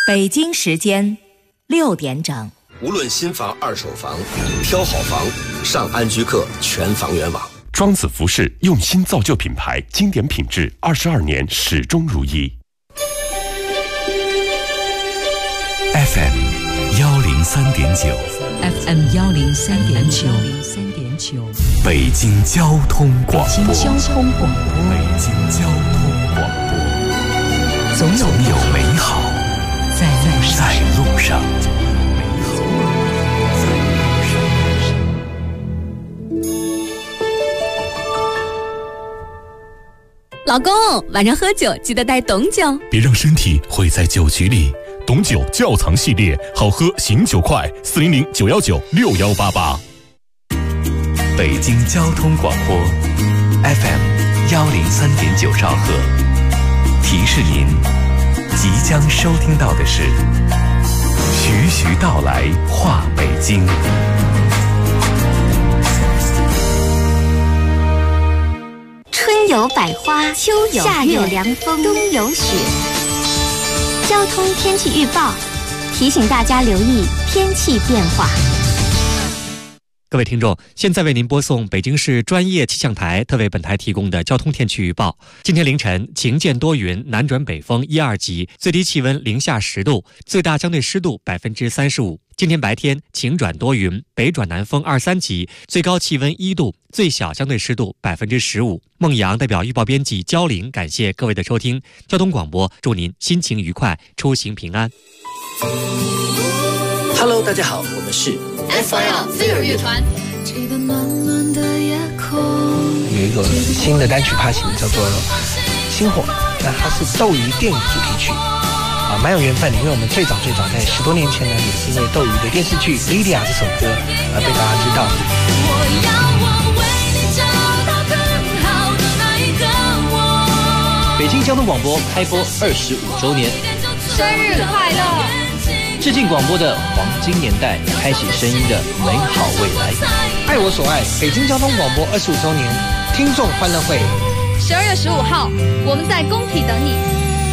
北京时间6点整。 无论新房、二手房，挑好房，上安居客全房源网。 庄子服饰用心造就品牌，经典品质，22年始终如一。 FM 103.9 FM 103.9 北京交通广播。 北京交通广播。 北京交通广播。总有美好在路上。 老公，晚上喝酒记得带董酒， 别让身体毁在酒局里。董酒窖藏系列，好喝醒酒快，400-919-6188。北京交通广播 FM 103.9兆赫，提示您，即将收听到的是徐徐道来话北京。 春有百花，秋有夏有凉风，冬有雪。交通天气预报提醒大家留意天气变化。 各位听众，现在为您播送北京市专业气象台特为本台提供的交通天气预报。今天凌晨晴间多云，南转北风1、2级，最低气温零下10度，最大相对湿度35%。今天白天晴转多云，北转南风2、3级，最高气温1度，最小相对湿度15%。孟阳代表预报编辑焦玲感谢各位的收听。交通广播祝您心情愉快，出行平安。 Hello， 大家好，我们是 SYL 飞儿乐团。 有一个新的单曲发行，叫做《星火》，那它是斗鱼电影主题曲。蛮有缘分的，因为我们最早在10多年前呢，也是因为斗鱼的电视剧《Lydia》这首歌而被大家知道。 北京交通广播开播25周年， 生日快乐！ 致敬广播的黄金年代，开启声音的美好未来。 爱我所爱，北京交通广播25周年听众欢乐会 ，12月15号，我们在工体等你。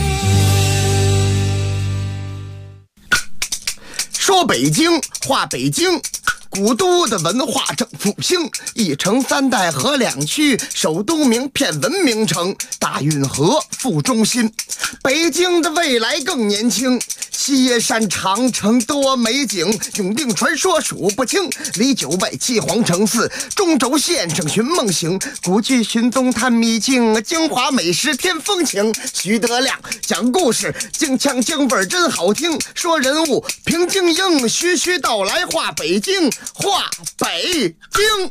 说北京话北京，古都的文化正复兴，一城3代合2区，首都名片文明城，大运河副中心。北京的未来更年轻，西耶山长城多美景，永定传说数不清，离9北7皇城4，中轴线上寻梦行，古剧寻踪探秘境，京华美食添风情。徐德亮讲故事，京腔京味真好听，说人物平静应，徐徐道来话北京，话北京。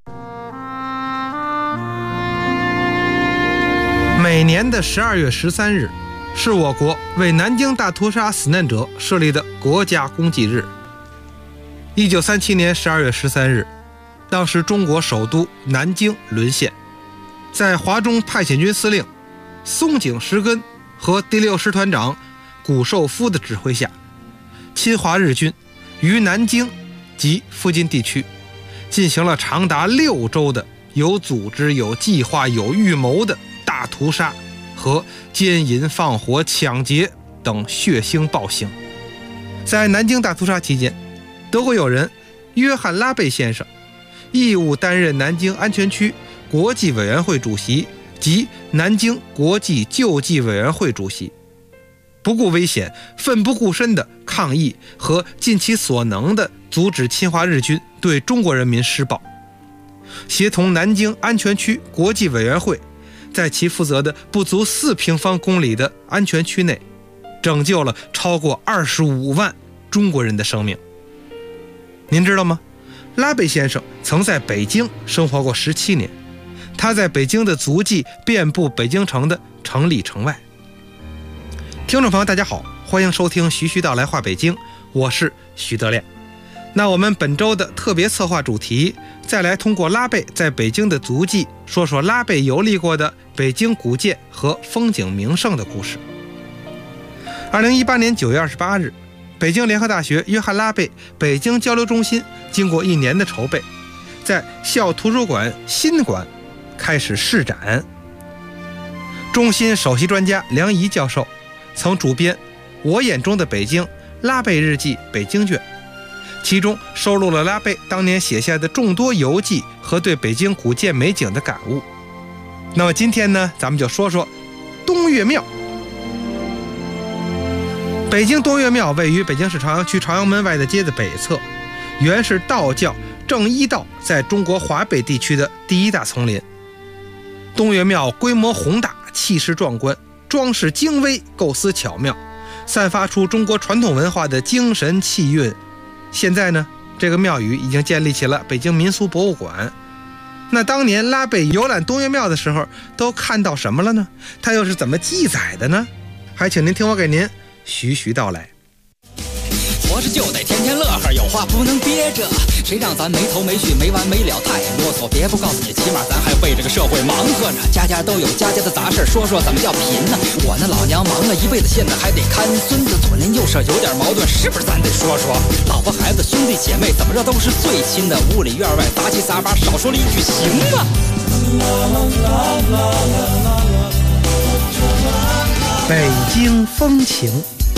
每年的12月13日是我国为南京大屠杀死难者设立的国家公祭日。1937年12月13日，当时中国首都南京沦陷，在华中派遣军司令松井石根和第6师团长谷寿夫的指挥下，侵华日军于南京及附近地区进行了长达6周的有组织、有计划、有预谋的大屠杀和奸淫、放火、抢劫等血腥暴行。在南京大屠杀期间，德国友人约翰·拉贝先生义务担任南京安全区国际委员会主席及南京国际救济委员会主席，不顾危险、奋不顾身的抗议和尽其所能的阻止侵华日军对中国人民施暴，协同南京安全区国际委员会在其负责的不足4平方公里的安全区内，拯救了超过25万中国人的生命。您知道吗？拉贝先生曾在北京生活过17年，他在北京的足迹遍布北京城的城里城外。听众朋友大家好，欢迎收听徐徐道来话北京，我是徐德亮。那我们本周的特别策划主题，再来通过拉贝在北京的足迹，说说拉贝游历过的北京古建和风景名胜的故事。2018年9月28日，北京联合大学约翰拉贝北京交流中心经过1年的筹备，在校图书馆新馆开始试展。中心首席专家梁怡教授曾主编我眼中的北京拉贝日记北京卷，其中收录了拉贝当年写下的众多游记和对北京古建美景的感悟。那么今天呢，咱们就说说东岳庙。北京东岳庙位于北京市朝阳区朝阳门外的街的北侧，原是道教正一道在中国华北地区的第一大丛林。东岳庙规模宏大，气势壮观，装饰精微，构思巧妙，散发出中国传统文化的精神气韵。现在呢，这个庙宇已经建立起了北京民俗博物馆。那当年拉贝游览东岳庙的时候都看到什么了呢？他又是怎么记载的呢？还请您听我给您徐徐道来。 活着就得天天乐呵，有话不能憋着，谁让咱没头没绪没完没了，太啰嗦。别不告诉你，起码咱还为这个社会忙活着，家家都有家家的杂事，说说怎么叫贫呢？我那老娘忙了一辈子，现在还得看孙子，左邻右舍有点矛盾，是不是咱得说说？老婆孩子兄弟姐妹怎么着都是最亲的，屋里院外杂七杂八，少说了一句行吗？ 北京风情。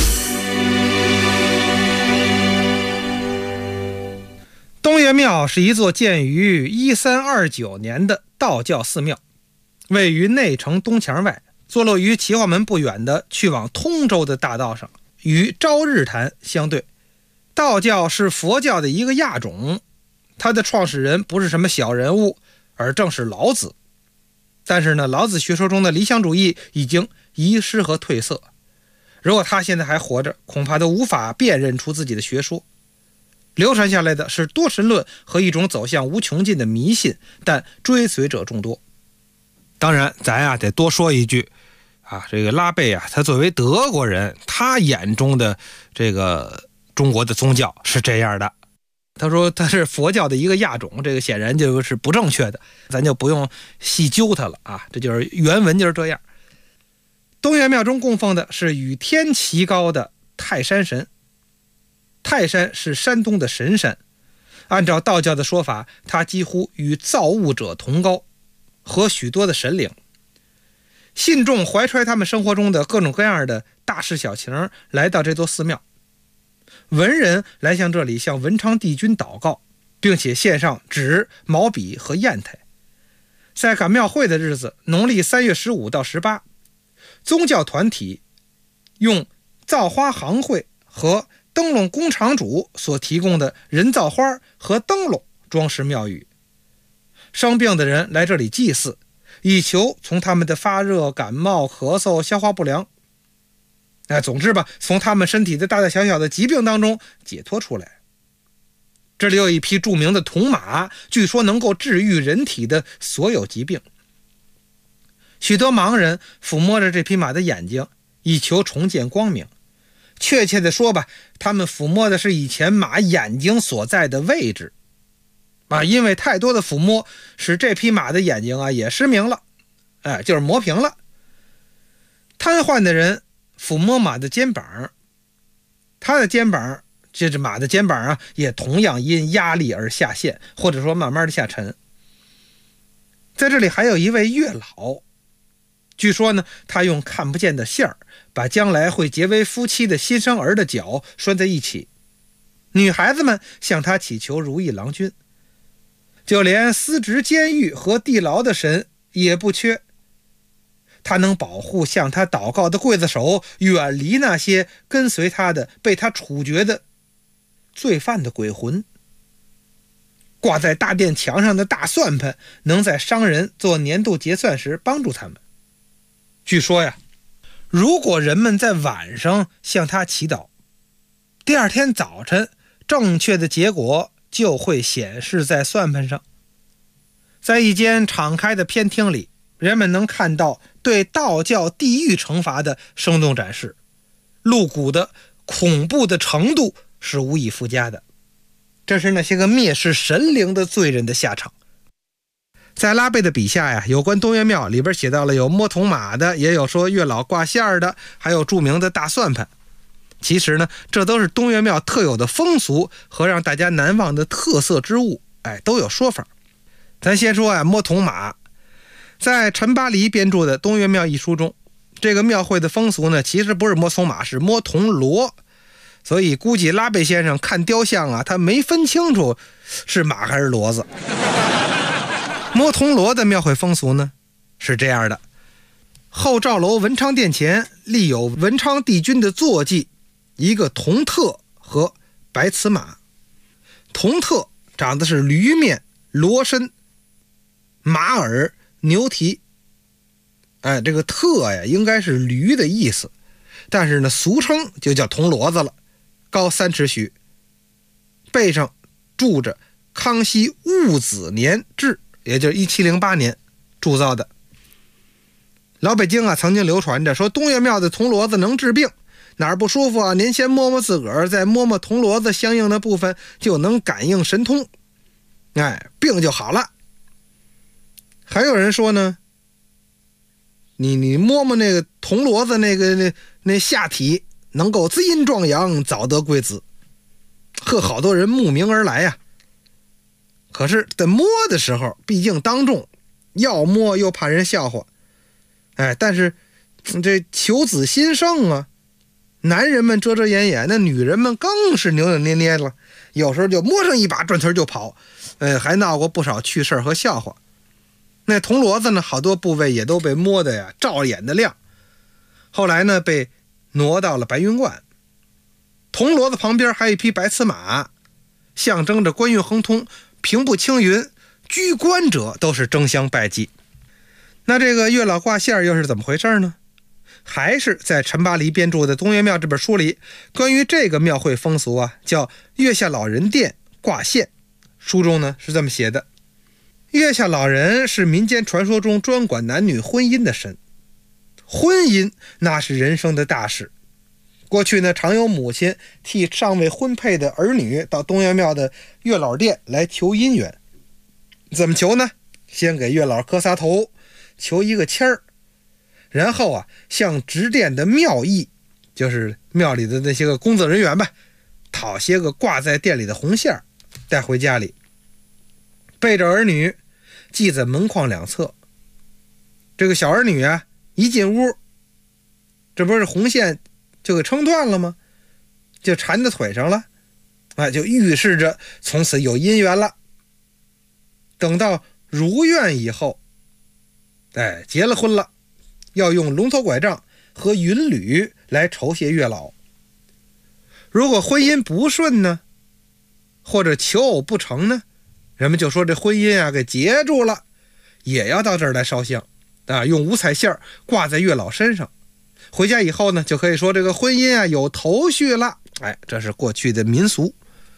东岳庙是一座建于1329年的道教寺庙，位于内城东墙外，坐落于齐化门不远的去往通州的大道上，与朝日坛相对。道教是佛教的一个亚种，它的创始人不是什么小人物，而正是老子。但是呢，老子学说中的理想主义已经遗失和褪色，如果他现在还活着，恐怕都无法辨认出自己的学说。流传下来的是多神论和一种走向无穷尽的迷信，但追随者众多。当然咱得多说一句这个拉贝他作为德国人，他眼中的这个中国的宗教是这样的。他说他是佛教的一个亚种，这个显然就是不正确的，咱就不用细究它了这就是原文就是这样。东岳庙中供奉的是与天齐高的泰山神。泰山是山东的神山，按照道教的说法，它几乎与造物者同高，和许多的神灵。信众怀揣他们生活中的各种各样的大事小情，来到这座寺庙。文人来向这里向文昌帝君祷告，并且献上纸、毛笔和砚台。在赶庙会的日子，农历3月15到18，宗教团体用造花行会和灯笼工厂主所提供的人造花和灯笼装饰庙宇。生病的人来这里祭祀，以求从他们的发热、感冒、咳嗽、消化不良，总之吧，从他们身体的大大小小的疾病当中解脱出来。这里有一匹著名的铜马，据说能够治愈人体的所有疾病。许多盲人抚摸着这匹马的眼睛，以求重见光明。确切的说吧，他们抚摸的是以前马眼睛所在的位置因为太多的抚摸使这匹马的眼睛也失明了，就是磨平了。瘫痪的人抚摸马的肩膀，他的肩膀，这马的肩膀也同样因压力而下陷，或者说慢慢的下沉。在这里还有一位月老，据说呢，他用看不见的线儿把将来会结为夫妻的新生儿的脚拴在一起，女孩子们向他祈求如意郎君。就连司职监狱和地牢的神也不缺，他能保护向他祷告的刽子手远离那些跟随他的被他处决的罪犯的鬼魂。挂在大殿墙上的大算盘能在商人做年度结算时帮助他们。据说呀，如果人们在晚上向他祈祷，第二天早晨正确的结果就会显示在算盘上。在一间敞开的偏厅里，人们能看到对道教地狱惩罚的生动展示，露骨的恐怖的程度是无以复加的。这是那些个蔑视神灵的罪人的下场。在拉贝的笔下呀，有关东岳庙里边写到了有摸铜马的，也有说月老挂线的，还有著名的大算盘。其实呢，这都是东岳庙特有的风俗和让大家难忘的特色之物，都有说法。咱先说摸铜马。在陈巴黎编著的《东岳庙》一书中， 这个庙会的风俗呢，其实不是摸铜马，是摸铜锣，所以估计拉贝先生看雕像啊，他没分清楚是马还是骡子。摸铜锣的庙会风俗呢是这样的：后赵楼文昌殿前立有文昌帝君的坐骑，一个铜特和白瓷马。铜特长的是驴面、骡身、马耳、牛蹄。这个特呀应该是驴的意思，但是呢俗称就叫铜骡子了，高3尺许，背上铸着康熙戊子年制，也就是1708年铸造的。老北京啊曾经流传着说，东岳庙的铜骡子能治病，哪儿不舒服啊，您先摸摸自个儿，再摸摸铜骡子相应的部分，就能感应神通，病就好了。还有人说呢，你摸摸那个铜骡子那下体，能够滋阴壮阳，早得贵子，好多人慕名而来呀。可是在摸的时候，毕竟当众，要摸又怕人笑话，但是这求子心盛啊，男人们遮遮掩掩，那女人们更是扭扭捏捏了，有时候就摸上一把，转头就跑，还闹过不少趣事和笑话。那铜骡子呢，好多部位也都被摸的呀照眼的亮。后来呢，被挪到了白云观。铜骡子旁边还有一匹白瓷马，象征着官运亨通、平步青云，居官者都是争相拜祭。那这个月老挂线又是怎么回事呢？还是在陈巴黎编著的《东岳庙》这本书里，关于这个庙会风俗啊，叫月下老人殿挂线。书中呢是这么写的：月下老人是民间传说中专管男女婚姻的神，婚姻那是人生的大事。过去呢，常有母亲替尚未婚配的儿女到东岳庙的月老殿来求姻缘。怎么求呢？先给月老磕仨头，求一个签儿，然后啊，向执殿的庙役，就是庙里的那些个工作人员吧，讨些个挂在殿里的红线，带回家里，背着儿女系在门框两侧。这个小儿女啊，一进屋，这不是红线就给撑断了吗？就缠在腿上了，就预示着从此有姻缘了。等到如愿以后，结了婚了，要用龙头拐杖和云履来酬谢月老。如果婚姻不顺呢，或者求偶不成呢，人们就说这婚姻啊给结住了，也要到这儿来烧香用五彩线挂在月老身上。回家以后呢，就可以说这个婚姻啊有头绪了。这是过去的民俗。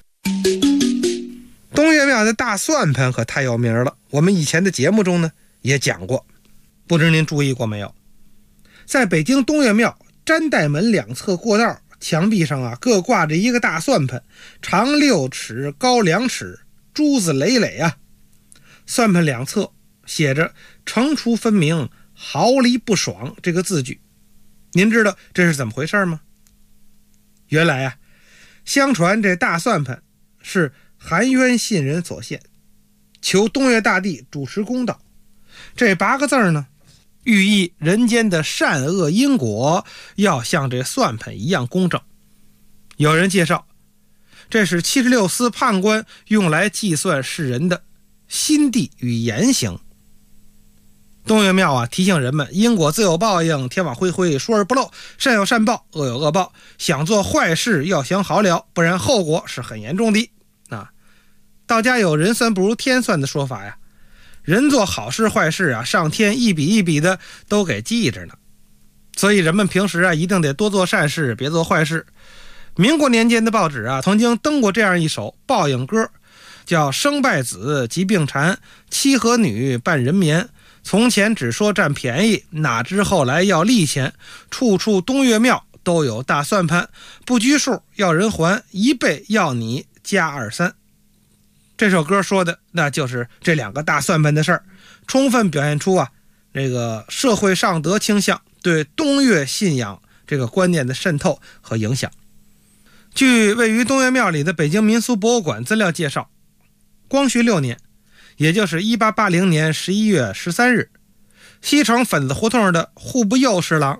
东岳庙的大算盘可太有名了，我们以前的节目中呢也讲过，不知您注意过没有？在北京东岳庙詹代门两侧过道墙壁上啊，各挂着一个大算盘，长6尺，高2尺，珠子累累啊。算盘两侧写着惩处分明，毫厘不爽这个字句。您知道这是怎么回事吗？原来啊，相传这大算盘是含冤信人所献，求东岳大帝主持公道。这8个字呢，寓意人间的善恶因果要像这算盘一样公正。有人介绍，这是76司判官用来计算世人的心地与言行。东岳庙啊，提醒人们因果自有报应，天网恢恢，疏而不漏，善有善报，恶有恶报，想做坏事要想好了，不然后果是很严重的。道家有人算不如天算的说法呀，人做好事坏事啊，上天一笔一笔的都给记着呢。所以人们平时啊一定得多做善事，别做坏事。民国年间的报纸啊曾经登过这样一首报应歌，叫生败子，疾病缠，妻和女伴人眠。从前只说占便宜，哪知后来要利钱。处处东岳庙都有大算盘，不拘数要人还，1倍要你加2、3。这首歌说的那就是这2个大算盘的事儿，充分表现出这个社会上德倾向对东岳信仰这个观念的渗透和影响。据位于东岳庙里的北京民俗博物馆资料介绍，光绪6年，也就是1880年11月13日，西城粉子胡同的户部右侍郎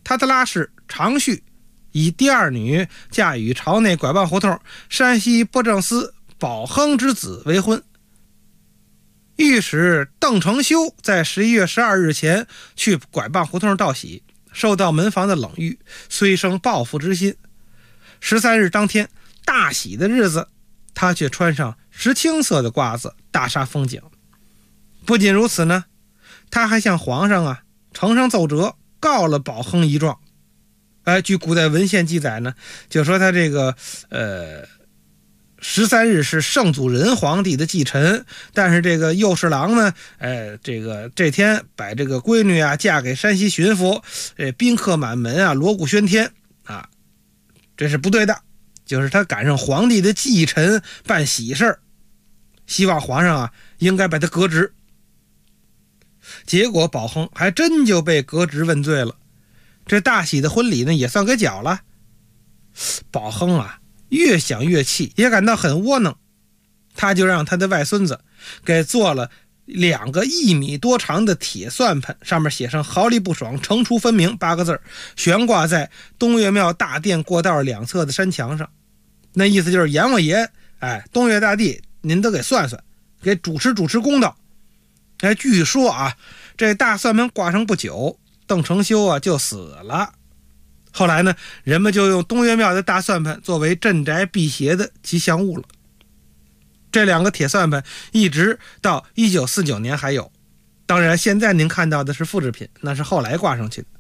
他的拉氏常续以第二女嫁与朝内拐棒胡同山西布政司保亨之子为婚。御史邓承修在11月12日前去拐棒胡同道喜，受到门房的冷遇，虽生报复之心。13日当天大喜的日子，他却穿上石青色的褂子大煞风景。不仅如此呢，他还向皇上呈上奏折，告了保亨一状。据古代文献记载呢，就说他这个13日是圣祖仁皇帝的忌辰，但是这个右侍郎呢，这天把这个闺女嫁给山西巡抚，宾客满门锣鼓喧天这是不对的，就是他赶上皇帝的忌辰办喜事，希望皇上应该把他革职。结果保亨还真就被革职问罪了，这大喜的婚礼呢也算给搅了。保亨越想越气，也感到很窝囊，他就让他的外孙子给做了2个1米多长的铁算盘，上面写上毫厘不爽，惩处分明8个字，悬挂在东岳庙大殿过道2侧的山墙上。那意思就是阎王爷东岳大帝您都给算算，给主持公道。据说这大算盘挂上不久，邓承修就死了。后来呢，人们就用东岳庙的大算盘作为镇宅辟邪的吉祥物了。这2个铁算盘一直到1949年还有，当然现在您看到的是复制品，那是后来挂上去的。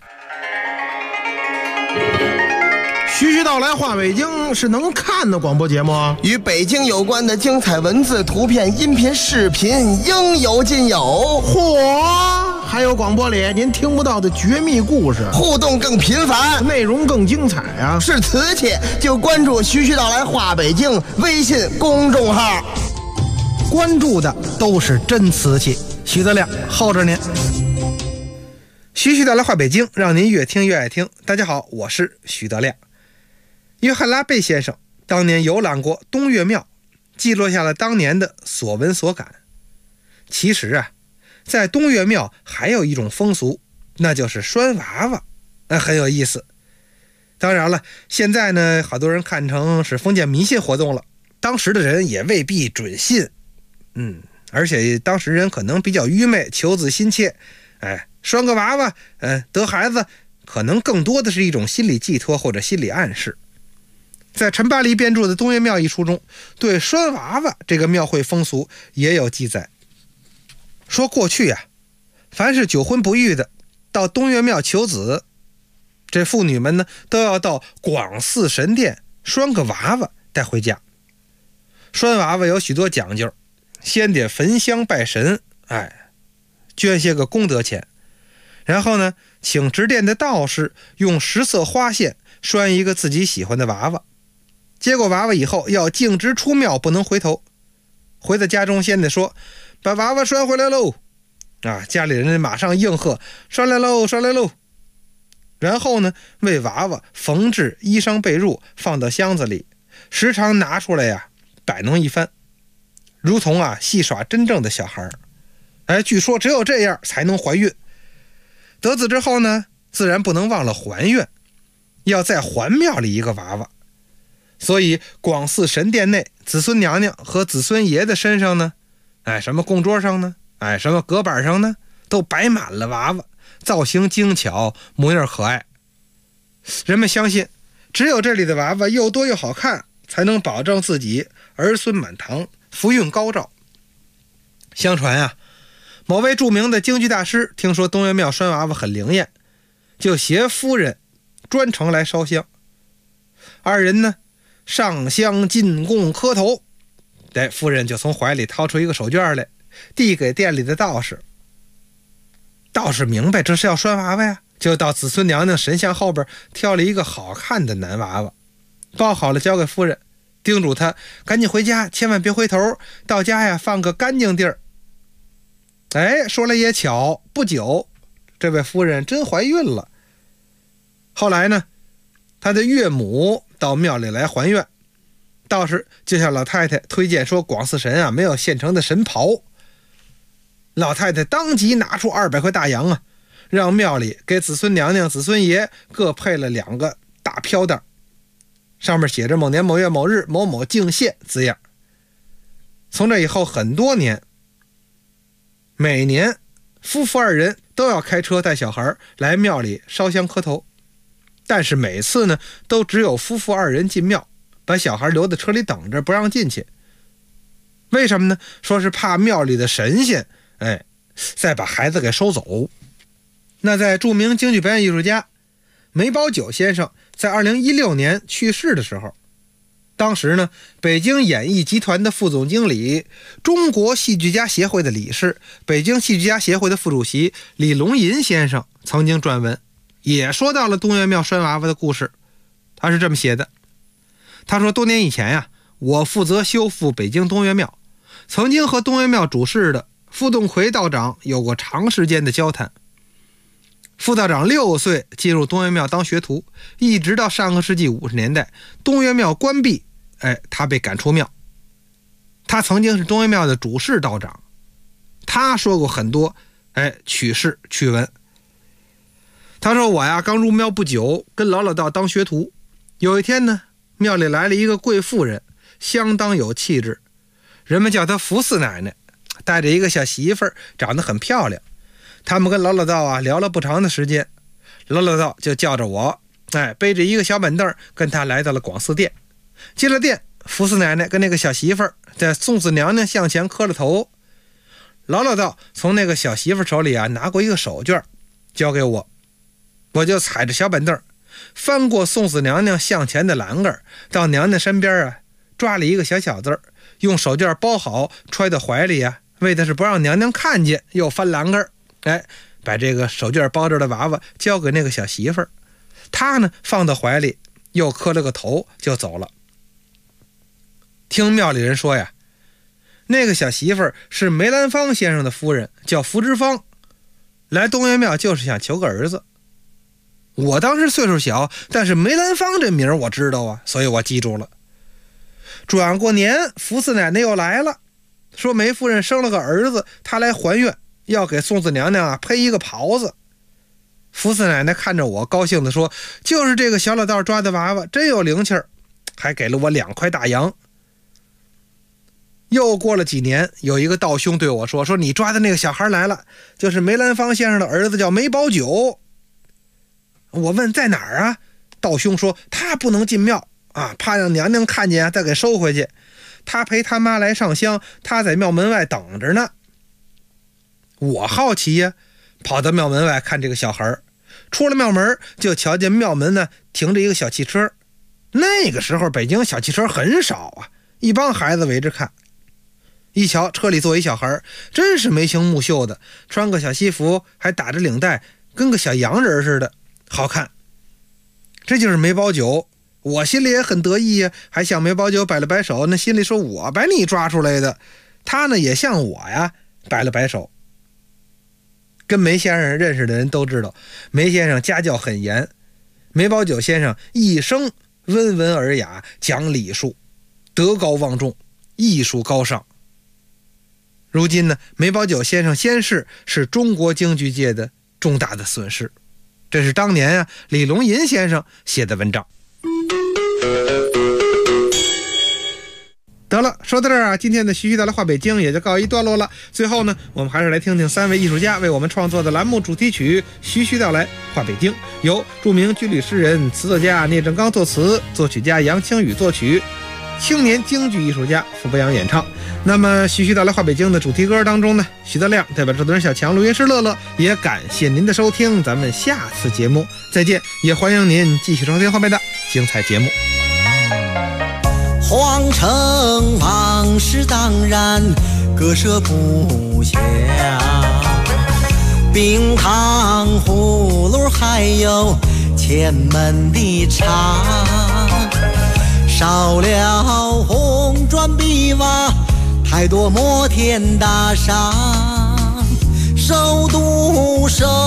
徐徐道来话北京是能看的广播节目， 与北京有关的精彩文字、图片、音频、视频应有尽有。 嚯！还有广播里您听不到的绝密故事， 互动更频繁， 内容更精彩是瓷器就关注徐徐道来话北京微信公众号， 关注的都是真瓷器。徐德亮候着您。徐徐道来话北京，让您越听越爱听。大家好，我是徐德亮。约翰拉贝先生当年游览过东岳庙，记录下了当年的所闻所感。其实在东岳庙还有一种风俗，那就是拴娃娃，很有意思。当然了，现在呢，好多人看成是封建迷信活动了，当时的人也未必准信。而且当时人可能比较愚昧，求子心切，拴个娃娃，得孩子，可能更多的是一种心理寄托或者心理暗示。在陈巴黎编著的《东岳庙》一书中，对拴娃娃这个庙会风俗也有记载，说过去凡是久婚不育的到东岳庙求子，这妇女们呢都要到广寺神殿拴个娃娃带回家。拴娃娃有许多讲究，先得焚香拜神，捐些个功德钱，然后呢请执殿的道士用10色花线拴一个自己喜欢的娃娃，接过娃娃以后要径直出庙，不能回头。回到家中先得说把娃娃拴回来喽，家里人马上应和拴来喽拴来喽。然后呢为娃娃缝制衣裳被褥，放到箱子里，时常拿出来摆弄一番，如同戏耍真正的小孩。据说只有这样才能怀孕。得子之后呢，自然不能忘了还愿，要再还庙里一个娃娃。所以广寺神殿内，子孙娘娘和子孙爷的身上呢，什么供桌上呢，什么隔板上呢，都摆满了娃娃，造型精巧，模样可爱。人们相信，只有这里的娃娃又多又好看，才能保证自己儿孙满堂，福运高照。相传某位著名的京剧大师听说东岳庙拴娃娃很灵验，就携夫人专程来烧香。2人呢上香进贡磕头，夫人就从怀里掏出一个手绢来，递给店里的道士。道士明白这是要拴娃娃就到子孙娘娘神像后边挑了一个好看的男娃娃，包好了交给夫人，叮嘱她赶紧回家，千万别回头，到家放个干净地儿。说来也巧，不久这位夫人真怀孕了。后来呢，她的岳母到庙里来还愿，道士就向老太太推荐说广寺神没有现成的神袍。老太太当即拿出200块大洋让庙里给子孙娘娘、子孙爷各配了2个大飘带，上面写着某年某月某日某某敬献字样。从这以后很多年，每年夫妇2人都要开车带小孩来庙里烧香磕头，但是每次呢都只有夫妇2人进庙，把小孩留在车里等着，不让进去。为什么呢？说是怕庙里的神仙再把孩子给收走。那在著名京剧表演艺术家梅葆玖先生在2016年去世的时候，当时呢北京演艺集团的副总经理、中国戏剧家协会的理事、北京戏剧家协会的副主席李龙吟先生曾经撰文，也说到了东岳庙拴娃娃的故事。他是这么写的，他说多年以前呀，我负责修复北京东岳庙，曾经和东岳庙主事的傅栋奎道长有过长时间的交谈。傅道长6岁进入东岳庙当学徒，一直到上个世纪50年代东岳庙关闭，他被赶出庙。他曾经是东岳庙的主事道长，他说过很多趣事趣闻。他说我呀刚入庙不久，跟老道当学徒，有一天呢庙里来了一个贵妇人，相当有气质，人们叫她福四奶奶，带着一个小媳妇儿，长得很漂亮。他们跟老道聊了不长的时间，老道就叫着我，背着一个小板凳跟他来到了广寺殿。进了殿，福四奶奶跟那个小媳妇儿在送子娘娘向前磕了头。老道从那个小媳妇手里拿过一个手绢交给我，我就踩着小板凳翻过送子娘娘向前的栏杆，到娘娘身边抓了一个小小子，用手绢包好揣到怀里为的是不让娘娘看见，又翻栏杆，把这个手绢包着的娃娃交给那个小媳妇儿，她呢放到怀里，又磕了个头就走了。听庙里人说呀，那个小媳妇儿是梅兰芳先生的夫人，叫福芝芳，来东岳庙就是想求个儿子。我当时岁数小，但是梅兰芳这名我知道所以我记住了。转过年，福四奶奶又来了，说梅夫人生了个儿子，她来还愿，要给送子娘娘配一个袍子。福四奶奶看着我，高兴地说，就是这个小老道抓的娃娃真有灵气儿，还给了我2块大洋。又过了几年，有一个道兄对我说你抓的那个小孩来了，就是梅兰芳先生的儿子，叫梅葆玖。我问在哪儿道兄说他不能进庙怕让娘娘看见再给收回去，他陪他妈来上香，他在庙门外等着呢。我好奇跑到庙门外看这个小孩，出了庙门就瞧见庙门呢停着一个小汽车。那个时候北京小汽车很少一帮孩子围着看。一瞧车里坐一小孩，真是眉清目秀的，穿个小西服，还打着领带，跟个小洋人似的，好看。这就是梅葆玖，我心里也很得意还向梅葆玖摆了摆手，那心里说我把你抓出来的。他呢也向我摆了摆手。跟梅先生认识的人都知道，梅先生家教很严，梅葆玖先生一生温文尔雅，讲礼数，德高望重，艺术高尚。如今呢，梅葆玖先生仙逝是中国京剧界的重大的损失。这是当年李龙吟先生写的文章。得了，说到这儿今天的徐徐道来话北京也就告一段落了。最后呢，我们还是来听听3位艺术家为我们创作的栏目主题曲《徐徐道来话北京》，由著名军旅诗人、词作家聂政刚作词，作曲家杨清宇作曲，青年京剧艺术家傅博洋演唱。那么徐徐道来话北京的主题歌当中呢，徐德亮代表制作人小强、录音师乐乐，也感谢您的收听，咱们下次节目再见，也欢迎您继续收听后面的精彩节目。 皇城往事当然割舍不下，冰糖葫芦还有前门的茶，少了红砖碧瓦，太多摩天大厦，首都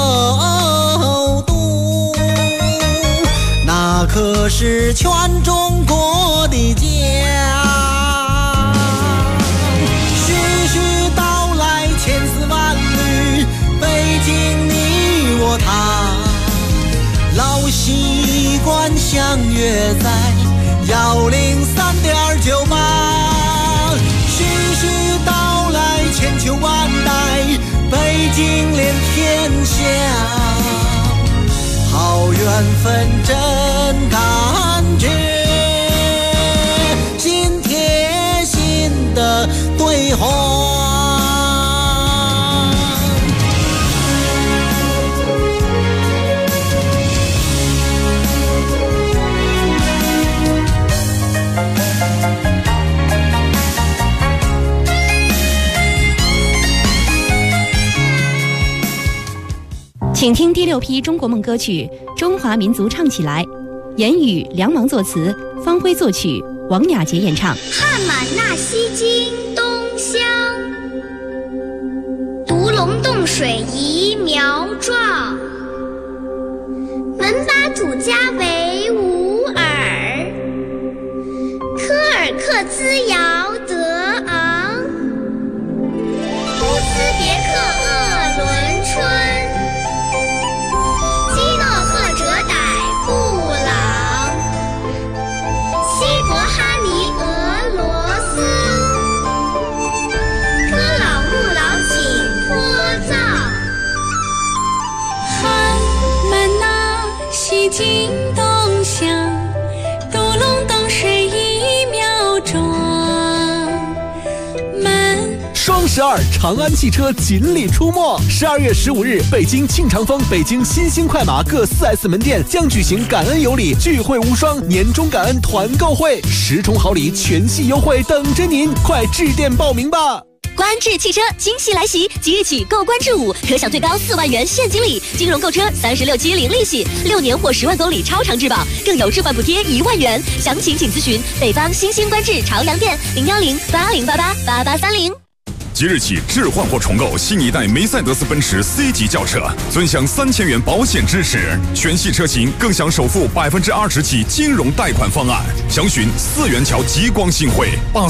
那可是全中国的家。徐徐道来千丝万缕，北京你我老习惯相约在103.9吧，徐徐道来，千秋万代，北京连天下，好缘分真感觉，心贴心的对话。 请听第6批中国梦歌曲《中华民族唱起来》，言语梁芒作词，方辉作曲，王雅洁演唱。 汉满纳西京东乡，独龙洞水移苗壮，门巴土家为吾尔，科尔克兹尧德昂，乌兹别克鄂伦春， 西京东乡，独龙洞水移苗壮。 双12长安汽车锦鲤出没，12月15日，北京庆长峰、北京新兴快马各4S 门店将举行感恩有礼聚会无双年终感恩团购会，10重好礼全系优惠等着您，快致电报名吧！ 观致汽车惊喜来袭，即日起购观致5可享最高4万元现金礼，金融购车36期零利息，6年或10万公里超长质保，更有置换补贴1万元。详情请咨询北方新兴观致朝阳店01080888830。 即日起置换或重购新一代梅赛德斯奔驰 C 级轿车，尊享3000元保险支持，全系车型更享首付20%起金融贷款方案。详询4元桥极光新会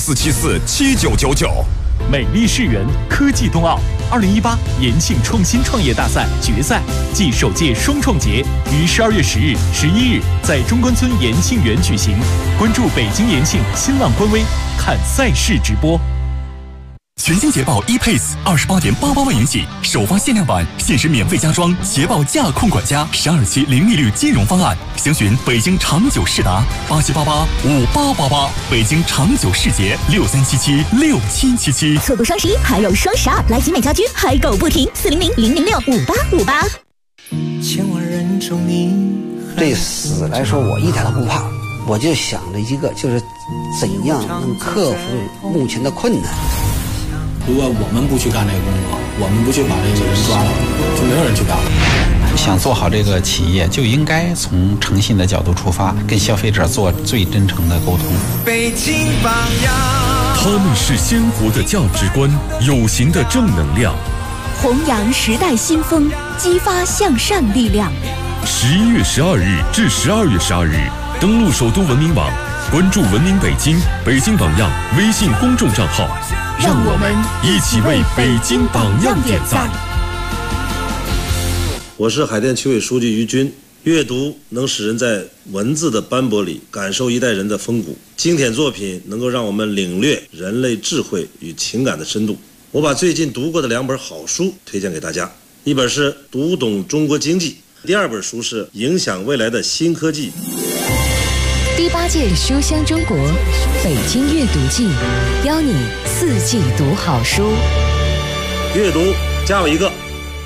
84747999。 美丽世园科技冬奥2018延庆创新创业大赛决赛暨首届双创节于12月10日、11日在中关村延庆园举行。关注北京延庆新浪官微，看赛事直播。 全新捷豹 ePace 28.88万元起，首发限量版，限时免费加装捷豹驾控管家12期零利率金融方案。详询北京长久世达87885888，北京长久世捷63776777。 错过双11还有双12，来集美家居嗨购不停，40000065858。 千万人中你。 对死来说，我一点都不怕，我就想着一个，就是怎样能克服目前的困难。 如果我们不去干这个工作，我们不去把这个人抓了，就没有人去干了。 想做好这个企业，就应该从诚信的角度出发，跟消费者做最真诚的沟通。 北京榜样， 他们是鲜活的价值观，有形的正能量， 弘扬时代新风，激发向善力量。 11月12日至12月12日，登录首都文明网，关注文明北京、北京榜样微信公众账号，让我们一起为北京榜样点赞。 我是海淀区委书记于军。阅读能使人在文字的斑驳里感受一代人的风骨，经典作品能够让我们领略人类智慧与情感的深度。我把最近读过的2本好书推荐给大家，一本是《读懂中国经济》，第2本书是《影响未来的新科技》。 第8届书香中国北京阅读季，邀你4季读好书。 阅读加我一个。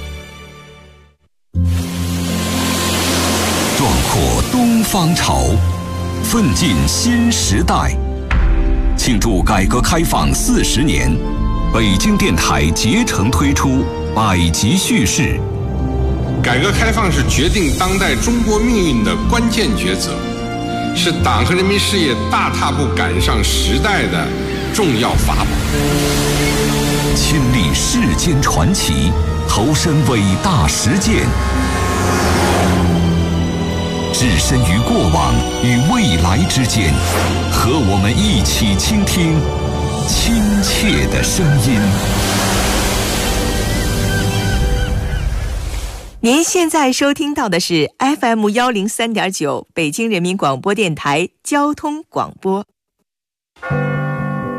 壮阔东方潮，奋进新时代。庆祝改革开放40年，北京电台竭诚推出百集叙事。 改革开放是决定当代中国命运的关键抉择，是党和人民事业大踏步赶上时代的重要法宝。 亲历世间传奇，投身伟大实践，置身于过往与未来之间，和我们一起倾听亲切的声音。 您现在收听到的是 FM103.9 北京人民广播电台交通广播。